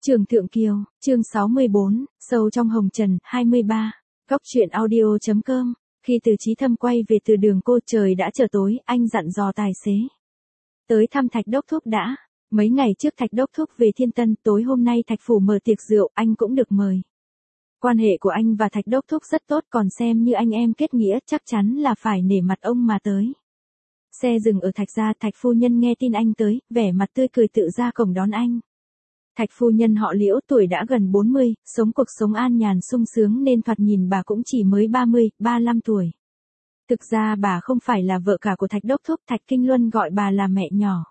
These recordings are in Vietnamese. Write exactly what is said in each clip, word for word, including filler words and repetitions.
Trường Thượng Kiều, chương sáu mươi bốn, sâu trong hồng trần, hai mươi ba. Góc truyện audio.com. Khi Từ Chí Thâm quay về từ đường cô, trời đã trở tối, anh dặn dò tài xế tới thăm Thạch Đốc Thúc đã. Mấy ngày trước Thạch Đốc Thúc về Thiên Tân, tối hôm nay Thạch phủ mở tiệc rượu, anh cũng được mời. Quan hệ của anh và Thạch Đốc Thúc rất tốt, còn xem như anh em kết nghĩa, chắc chắn là phải nể mặt ông mà tới. Xe dừng ở Thạch gia, Thạch phu nhân nghe tin anh tới, vẻ mặt tươi cười tự ra cổng đón anh. Thạch phu nhân họ Liễu, tuổi đã gần bốn mươi, sống cuộc sống an nhàn sung sướng nên thoạt nhìn bà cũng chỉ mới ba mươi, ba mươi lăm tuổi. Thực ra bà không phải là vợ cả của Thạch Đốc Thúc, Thạch Kinh Luân gọi bà là mẹ nhỏ.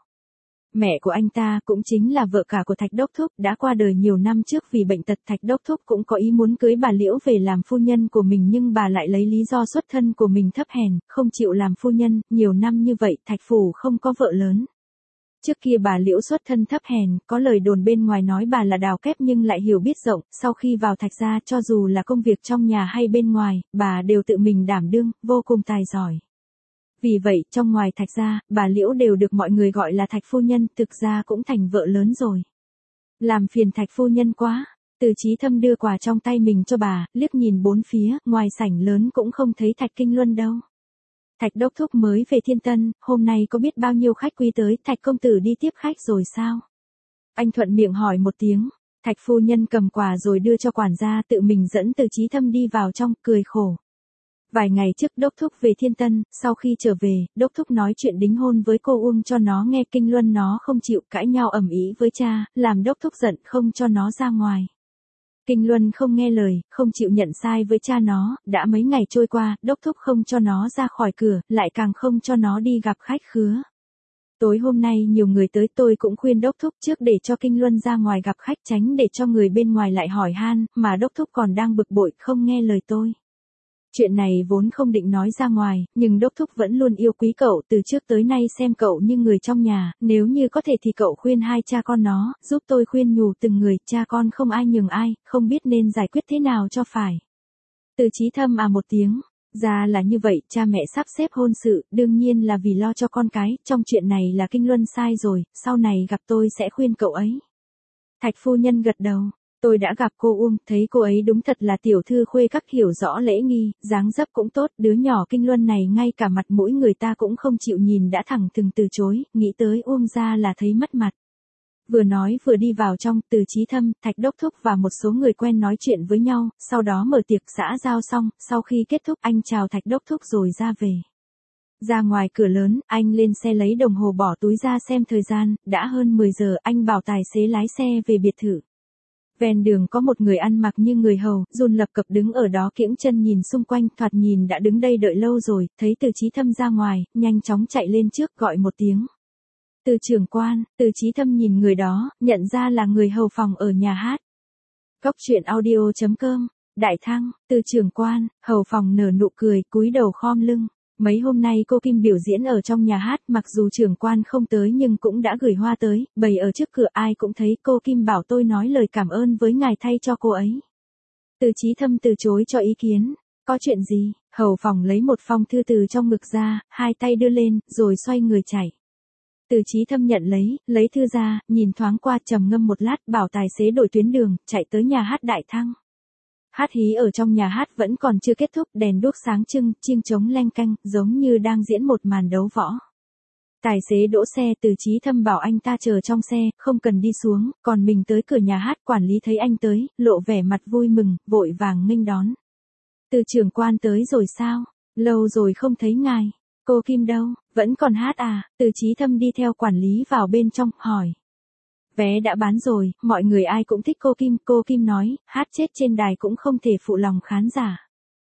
Mẹ của anh ta cũng chính là vợ cả của Thạch Đốc Thúc, đã qua đời nhiều năm trước vì bệnh tật. Thạch Đốc Thúc cũng có ý muốn cưới bà Liễu về làm phu nhân của mình, nhưng bà lại lấy lý do xuất thân của mình thấp hèn, không chịu làm phu nhân. Nhiều năm như vậy Thạch phủ không có vợ lớn. Trước kia bà Liễu xuất thân thấp hèn, có lời đồn bên ngoài nói bà là đào kép nhưng lại hiểu biết rộng, sau khi vào Thạch gia cho dù là công việc trong nhà hay bên ngoài, bà đều tự mình đảm đương, vô cùng tài giỏi. Vì vậy, trong ngoài Thạch gia, bà Liễu đều được mọi người gọi là Thạch phu nhân, thực ra cũng thành vợ lớn rồi. Làm phiền Thạch phu nhân quá. Từ Chí Thâm đưa quà trong tay mình cho bà, liếc nhìn bốn phía, ngoài sảnh lớn cũng không thấy Thạch Kinh Luân đâu. Thạch Đốc Thúc mới về Thiên Tân, hôm nay có biết bao nhiêu khách quý tới, Thạch công tử đi tiếp khách rồi sao? Anh thuận miệng hỏi một tiếng. Thạch phu nhân cầm quà rồi đưa cho quản gia, tự mình dẫn Từ Chí Thâm đi vào trong, cười khổ. Vài ngày trước Đốc Thúc về Thiên Tân, sau khi trở về, Đốc Thúc nói chuyện đính hôn với cô Uông cho nó nghe, Kinh Luân nó không chịu, cãi nhau ầm ĩ với cha, làm Đốc Thúc giận không cho nó ra ngoài. Kinh Luân không nghe lời, không chịu nhận sai với cha nó, đã mấy ngày trôi qua, Đốc Thúc không cho nó ra khỏi cửa, lại càng không cho nó đi gặp khách khứa. Tối hôm nay nhiều người tới, tôi cũng khuyên Đốc Thúc trước để cho Kinh Luân ra ngoài gặp khách, tránh để cho người bên ngoài lại hỏi han, mà Đốc Thúc còn đang bực bội, không nghe lời tôi. Chuyện này vốn không định nói ra ngoài, nhưng Đốc Thúc vẫn luôn yêu quý cậu, từ trước tới nay xem cậu như người trong nhà, nếu như có thể thì cậu khuyên hai cha con nó, giúp tôi khuyên nhủ từng người, cha con không ai nhường ai, không biết nên giải quyết thế nào cho phải. Từ Chí Thâm à một tiếng, ra là như vậy, cha mẹ sắp xếp hôn sự, đương nhiên là vì lo cho con cái, trong chuyện này là Kinh Luân sai rồi, sau này gặp tôi sẽ khuyên cậu ấy. Thạch phu nhân gật đầu. Tôi đã gặp cô Uông, thấy cô ấy đúng thật là tiểu thư khuê các, hiểu rõ lễ nghi, dáng dấp cũng tốt, đứa nhỏ Kinh Luân này ngay cả mặt mũi người ta cũng không chịu nhìn đã thẳng thừng từ chối, nghĩ tới Uông ra là thấy mất mặt. Vừa nói vừa đi vào trong, Từ Chí Thâm, Thạch Đốc Thúc và một số người quen nói chuyện với nhau, sau đó mở tiệc xã giao xong, sau khi kết thúc anh chào Thạch Đốc Thúc rồi ra về. Ra ngoài cửa lớn, anh lên xe lấy đồng hồ bỏ túi ra xem thời gian, đã hơn mười giờ, anh bảo tài xế lái xe về biệt thự. Ven đường có một người ăn mặc như người hầu, run lập cập đứng ở đó kiễng chân nhìn xung quanh, thoạt nhìn đã đứng đây đợi lâu rồi, thấy Từ Chí Thâm ra ngoài, nhanh chóng chạy lên trước gọi một tiếng. Từ trưởng quan. Từ Chí Thâm nhìn người đó, nhận ra là người hầu phòng ở nhà hát. Góc truyện audio.com. Đại Thăng. Từ trưởng quan. Hầu phòng nở nụ cười, cúi đầu khom lưng. Mấy hôm nay cô Kim biểu diễn ở trong nhà hát, mặc dù trưởng quan không tới nhưng cũng đã gửi hoa tới, bày ở trước cửa, ai cũng thấy. Cô Kim bảo tôi nói lời cảm ơn với ngài thay cho cô ấy. Từ Chí Thâm từ chối cho ý kiến. Có chuyện gì? Hầu phòng lấy một phong thư từ trong ngực ra, hai tay đưa lên, rồi xoay người chạy. Từ Chí Thâm nhận lấy, lấy thư ra, nhìn thoáng qua, trầm ngâm một lát, bảo tài xế đổi tuyến đường, chạy tới nhà hát Đại Thăng. Hát hí ở trong nhà hát vẫn còn chưa kết thúc, đèn đuốc sáng trưng, chiêng trống leng keng, giống như đang diễn một màn đấu võ. Tài xế đỗ xe, Từ Chí Thâm bảo anh ta chờ trong xe, không cần đi xuống, còn mình tới cửa nhà hát. Quản lý thấy anh tới, lộ vẻ mặt vui mừng, vội vàng nghênh đón. Từ trưởng quan tới rồi sao? Lâu rồi không thấy ngài. Cô Kim đâu? Vẫn còn hát à? Từ Chí Thâm đi theo quản lý vào bên trong, hỏi. Vé đã bán rồi, mọi người ai cũng thích cô Kim. Cô Kim nói, hát chết trên đài cũng không thể phụ lòng khán giả.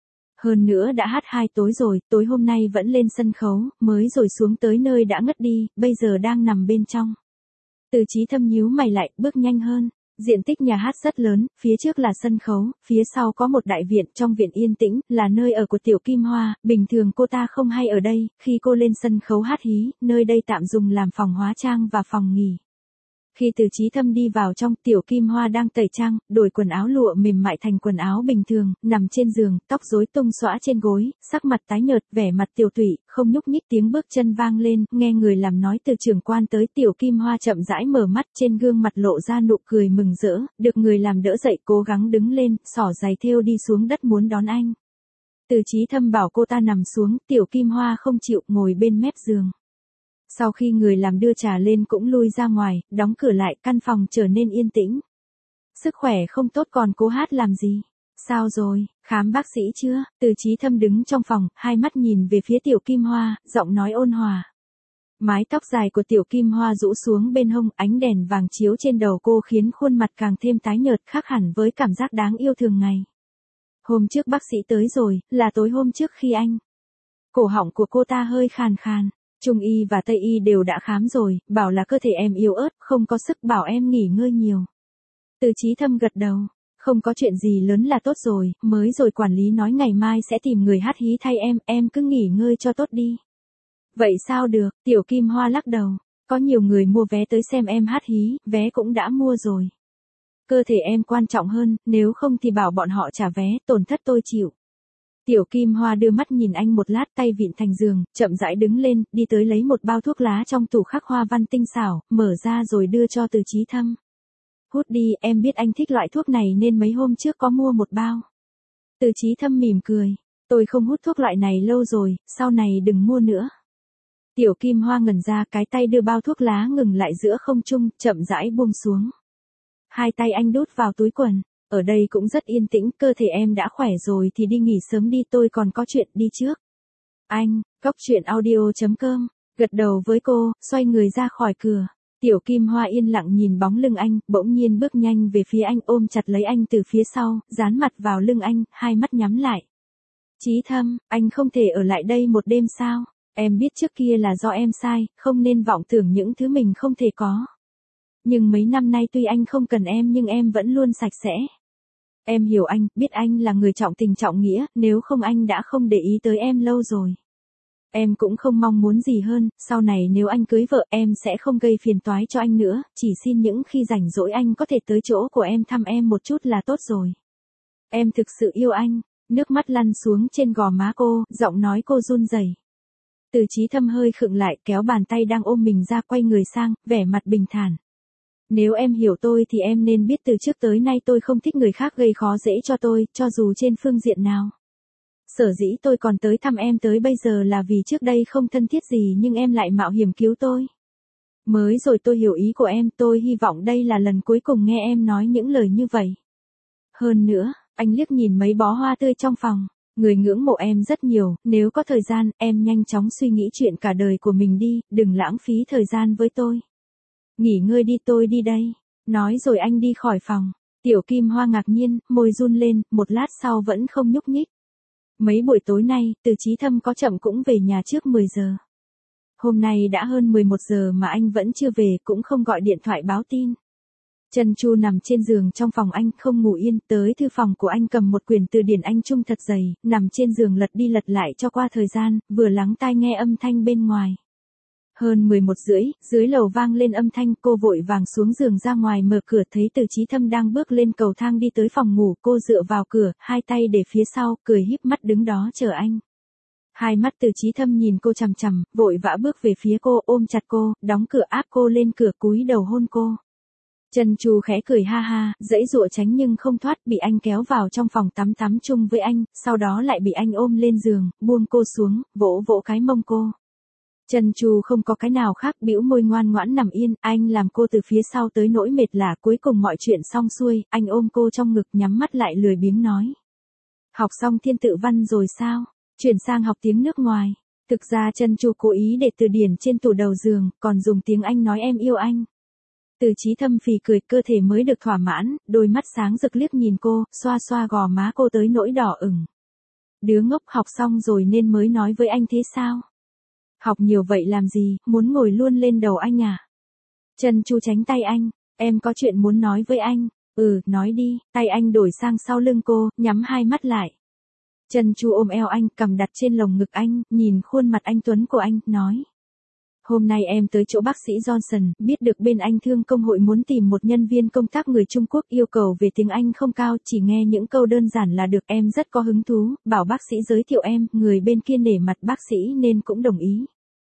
Hơn nữa đã hát hai tối rồi, tối hôm nay vẫn lên sân khấu, mới rồi xuống tới nơi đã ngất đi, bây giờ đang nằm bên trong. Từ Chí Thâm nhíu mày lại, bước nhanh hơn. Diện tích nhà hát rất lớn, phía trước là sân khấu, phía sau có một đại viện, trong viện yên tĩnh, là nơi ở của Tiểu Kim Hoa, bình thường cô ta không hay ở đây, khi cô lên sân khấu hát hí, nơi đây tạm dùng làm phòng hóa trang và phòng nghỉ. Khi Từ Chí Thâm đi vào trong, Tiểu Kim Hoa đang tẩy trang, đổi quần áo lụa mềm mại thành quần áo bình thường, nằm trên giường, tóc rối tung xõa trên gối, sắc mặt tái nhợt, vẻ mặt tiều tụy, không nhúc nhích. Tiếng bước chân vang lên, nghe người làm nói từ trưởng quan tới. Tiểu Kim Hoa chậm rãi mở mắt, trên gương mặt lộ ra nụ cười mừng rỡ, được người làm đỡ dậy, cố gắng đứng lên, xỏ giày thêu đi xuống đất muốn đón anh. Từ Chí Thâm bảo cô ta nằm xuống, Tiểu Kim Hoa không chịu, ngồi bên mép giường. Sau khi người làm đưa trà lên cũng lui ra ngoài, đóng cửa lại, căn phòng trở nên yên tĩnh. Sức khỏe không tốt còn cố hát làm gì? Sao rồi, khám bác sĩ chưa? Từ Chí Thâm đứng trong phòng, hai mắt nhìn về phía Tiểu Kim Hoa, giọng nói ôn hòa. Mái tóc dài của Tiểu Kim Hoa rũ xuống bên hông, ánh đèn vàng chiếu trên đầu cô khiến khuôn mặt càng thêm tái nhợt, khác hẳn với cảm giác đáng yêu thường ngày. Hôm trước bác sĩ tới rồi, là tối hôm trước khi anh. Cổ họng của cô ta hơi khàn khàn. Trung y và Tây y đều đã khám rồi, bảo là cơ thể em yếu ớt, không có sức, bảo em nghỉ ngơi nhiều. Từ Chí Thâm gật đầu, không có chuyện gì lớn là tốt rồi, mới rồi quản lý nói ngày mai sẽ tìm người hát hí thay em, em cứ nghỉ ngơi cho tốt đi. Vậy sao được, Tiểu Kim Hoa lắc đầu, có nhiều người mua vé tới xem em hát hí, vé cũng đã mua rồi. Cơ thể em quan trọng hơn, nếu không thì bảo bọn họ trả vé, tổn thất tôi chịu. Tiểu Kim Hoa đưa mắt nhìn anh một lát, tay vịn thành giường, chậm rãi đứng lên, đi tới lấy một bao thuốc lá trong tủ khắc hoa văn tinh xảo, mở ra rồi đưa cho Từ Chí Thâm. Hút đi, em biết anh thích loại thuốc này nên mấy hôm trước có mua một bao. Từ Chí Thâm mỉm cười, tôi không hút thuốc loại này lâu rồi, sau này đừng mua nữa. Tiểu Kim Hoa ngẩn ra, cái tay đưa bao thuốc lá ngừng lại giữa không trung, chậm rãi buông xuống. Hai tay anh đút vào túi quần. Ở đây cũng rất yên tĩnh, cơ thể em đã khỏe rồi thì đi nghỉ sớm đi, tôi còn có chuyện đi trước. Anh, Cóc Truyện Audio chấm com, gật đầu với cô, xoay người ra khỏi cửa. Tiểu Kim Hoa yên lặng nhìn bóng lưng anh, bỗng nhiên bước nhanh về phía anh, ôm chặt lấy anh từ phía sau, dán mặt vào lưng anh, hai mắt nhắm lại. Chí Thâm, anh không thể ở lại đây một đêm sao? Em biết trước kia là do em sai, không nên vọng tưởng những thứ mình không thể có. Nhưng mấy năm nay tuy anh không cần em nhưng em vẫn luôn sạch sẽ. Em hiểu anh, biết anh là người trọng tình trọng nghĩa, nếu không anh đã không để ý tới em lâu rồi. Em cũng không mong muốn gì hơn, sau này nếu anh cưới vợ em sẽ không gây phiền toái cho anh nữa, chỉ xin những khi rảnh rỗi anh có thể tới chỗ của em thăm em một chút là tốt rồi. Em thực sự yêu anh, nước mắt lăn xuống trên gò má cô, giọng nói cô run rẩy. Từ Chí Thâm hơi khựng lại, kéo bàn tay đang ôm mình ra, quay người sang, vẻ mặt bình thản. Nếu em hiểu tôi thì em nên biết từ trước tới nay tôi không thích người khác gây khó dễ cho tôi, cho dù trên phương diện nào. Sở dĩ tôi còn tới thăm em tới bây giờ là vì trước đây không thân thiết gì nhưng em lại mạo hiểm cứu tôi. Mới rồi tôi hiểu ý của em, tôi hy vọng đây là lần cuối cùng nghe em nói những lời như vậy. Hơn nữa, anh liếc nhìn mấy bó hoa tươi trong phòng. Người ngưỡng mộ em rất nhiều, nếu có thời gian, em nhanh chóng suy nghĩ chuyện cả đời của mình đi, đừng lãng phí thời gian với tôi. Nghỉ ngơi đi, tôi đi đây. Nói rồi anh đi khỏi phòng. Tiểu Kim Hoa ngạc nhiên, môi run lên, một lát sau vẫn không nhúc nhích. Mấy buổi tối nay, Từ Chí Thâm có chậm cũng về nhà trước mười giờ. Hôm nay đã hơn mười một giờ mà anh vẫn chưa về, cũng không gọi điện thoại báo tin. Trần Chu nằm trên giường trong phòng anh, không ngủ yên, tới thư phòng của anh cầm một quyển từ điển Anh Trung thật dày, nằm trên giường lật đi lật lại cho qua thời gian, vừa lắng tai nghe âm thanh bên ngoài. Hơn mười một rưỡi, dưới lầu vang lên âm thanh, cô vội vàng xuống giường ra ngoài mở cửa, thấy Từ Chí Thâm đang bước lên cầu thang đi tới phòng ngủ, cô dựa vào cửa, hai tay để phía sau, cười híp mắt đứng đó chờ anh. Hai mắt Từ Chí Thâm nhìn cô chằm chằm, vội vã bước về phía cô, ôm chặt cô, đóng cửa áp cô lên cửa, cúi đầu hôn cô. Trần Chu khẽ cười ha ha, dãy dụa tránh nhưng không thoát, bị anh kéo vào trong phòng tắm tắm chung với anh, sau đó lại bị anh ôm lên giường, buông cô xuống, vỗ vỗ cái mông cô. Trần Chu không có cái nào khác, bĩu môi ngoan ngoãn nằm yên, anh làm cô từ phía sau tới nỗi mệt lả, cuối cùng mọi chuyện xong xuôi, anh ôm cô trong ngực, nhắm mắt lại lười biếng nói. Học xong thiên tự văn rồi sao? Chuyển sang học tiếng nước ngoài. Thực ra Trần Chu cố ý để từ điển trên tủ đầu giường, còn dùng tiếng Anh nói em yêu anh. Từ Chí Thâm phì cười, cơ thể mới được thỏa mãn, đôi mắt sáng rực liếc nhìn cô, xoa xoa gò má cô tới nỗi đỏ ửng. Đứa ngốc, học xong rồi nên mới nói với anh thế sao? Học nhiều vậy làm gì, muốn ngồi luôn lên đầu anh à? Trần Chu tránh tay anh, em có chuyện muốn nói với anh. Ừ, nói đi, tay anh đổi sang sau lưng cô, nhắm hai mắt lại. Trần Chu ôm eo anh, cầm đặt trên lồng ngực anh, nhìn khuôn mặt anh tuấn của anh, nói. Hôm nay em tới chỗ bác sĩ Johnson, biết được bên anh thương công hội muốn tìm một nhân viên công tác người Trung Quốc, yêu cầu về tiếng Anh không cao, chỉ nghe những câu đơn giản là được. Em rất có hứng thú, bảo bác sĩ giới thiệu em, người bên kia nể mặt bác sĩ nên cũng đồng ý.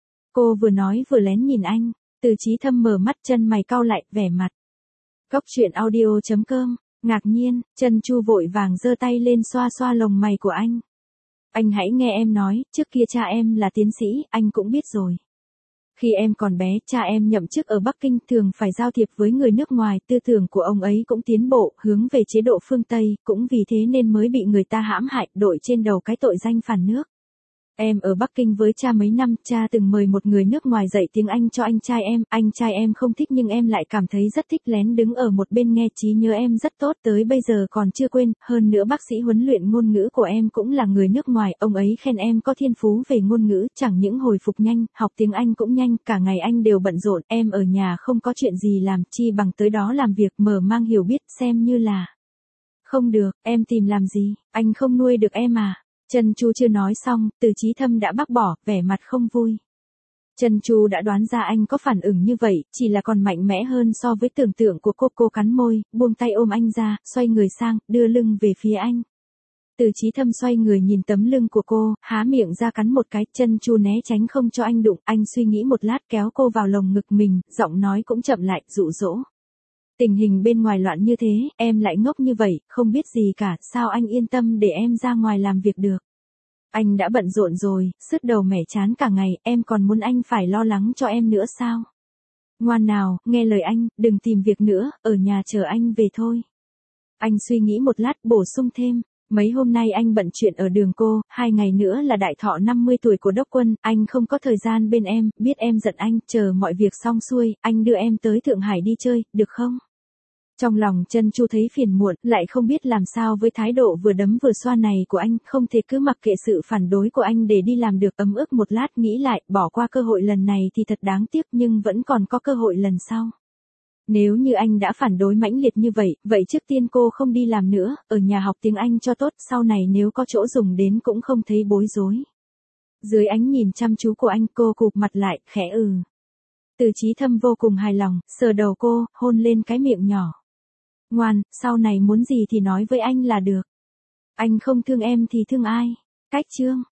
Cô vừa nói vừa lén nhìn anh, Từ Chí Thâm mở mắt, chân mày cau lại, vẻ mặt. Góc truyện audio chấm com, ngạc nhiên, Chân Chu vội vàng giơ tay lên xoa xoa lồng mày của anh. Anh hãy nghe em nói, trước kia cha em là tiến sĩ, anh cũng biết rồi. Khi em còn bé, cha em nhậm chức ở Bắc Kinh, thường phải giao thiệp với người nước ngoài, tư tưởng của ông ấy cũng tiến bộ, hướng về chế độ phương Tây, cũng vì thế nên mới bị người ta hãm hại, đội trên đầu cái tội danh phản nước. Em ở Bắc Kinh với cha mấy năm, cha từng mời một người nước ngoài dạy tiếng Anh cho anh trai em, anh trai em không thích nhưng em lại cảm thấy rất thích, lén đứng ở một bên nghe, trí nhớ em rất tốt, tới bây giờ còn chưa quên, hơn nữa bác sĩ huấn luyện ngôn ngữ của em cũng là người nước ngoài, ông ấy khen em có thiên phú về ngôn ngữ, chẳng những hồi phục nhanh, học tiếng Anh cũng nhanh, cả ngày anh đều bận rộn, em ở nhà không có chuyện gì làm, chi bằng tới đó làm việc, mở mang hiểu biết, xem như là. Không được, em tìm làm gì, anh không nuôi được em à? Chân Chu chưa nói xong, Từ Chí Thâm đã bác bỏ, vẻ mặt không vui. Chân Chu đã đoán ra anh có phản ứng như vậy, chỉ là còn mạnh mẽ hơn so với tưởng tượng của cô. Cô cắn môi, buông tay ôm anh ra, xoay người sang, đưa lưng về phía anh. Từ Chí Thâm xoay người nhìn tấm lưng của cô, há miệng ra cắn một cái. Chân Chu né tránh không cho anh đụng, anh suy nghĩ một lát kéo cô vào lồng ngực mình, giọng nói cũng chậm lại, dụ dỗ. Tình hình bên ngoài loạn như thế, em lại ngốc như vậy, không biết gì cả, sao anh yên tâm để em ra ngoài làm việc được? Anh đã bận rộn rồi, sứt đầu mẻ chán cả ngày, em còn muốn anh phải lo lắng cho em nữa sao? Ngoan nào, nghe lời anh, đừng tìm việc nữa, ở nhà chờ anh về thôi. Anh suy nghĩ một lát, bổ sung thêm. Mấy hôm nay anh bận chuyện ở đường cô, hai ngày nữa là đại thọ năm mươi tuổi của Đốc Quân, anh không có thời gian bên em, biết em giận anh, chờ mọi việc xong xuôi, anh đưa em tới Thượng Hải đi chơi, được không? Trong lòng Chân Chu thấy phiền muộn, lại không biết làm sao với thái độ vừa đấm vừa xoa này của anh, không thể cứ mặc kệ sự phản đối của anh để đi làm được. Ấm ức một lát, nghĩ lại, bỏ qua cơ hội lần này thì thật đáng tiếc, nhưng vẫn còn có cơ hội lần sau. Nếu như anh đã phản đối mãnh liệt như vậy, vậy trước tiên cô không đi làm nữa, ở nhà học tiếng Anh cho tốt, sau này nếu có chỗ dùng đến cũng không thấy bối rối. Dưới ánh nhìn chăm chú của anh, cô cụp mặt lại, khẽ ừ. Từ Chí Thâm vô cùng hài lòng, sờ đầu cô, hôn lên cái miệng nhỏ. Ngoan, sau này muốn gì thì nói với anh là được. Anh không thương em thì thương ai? Cách chương.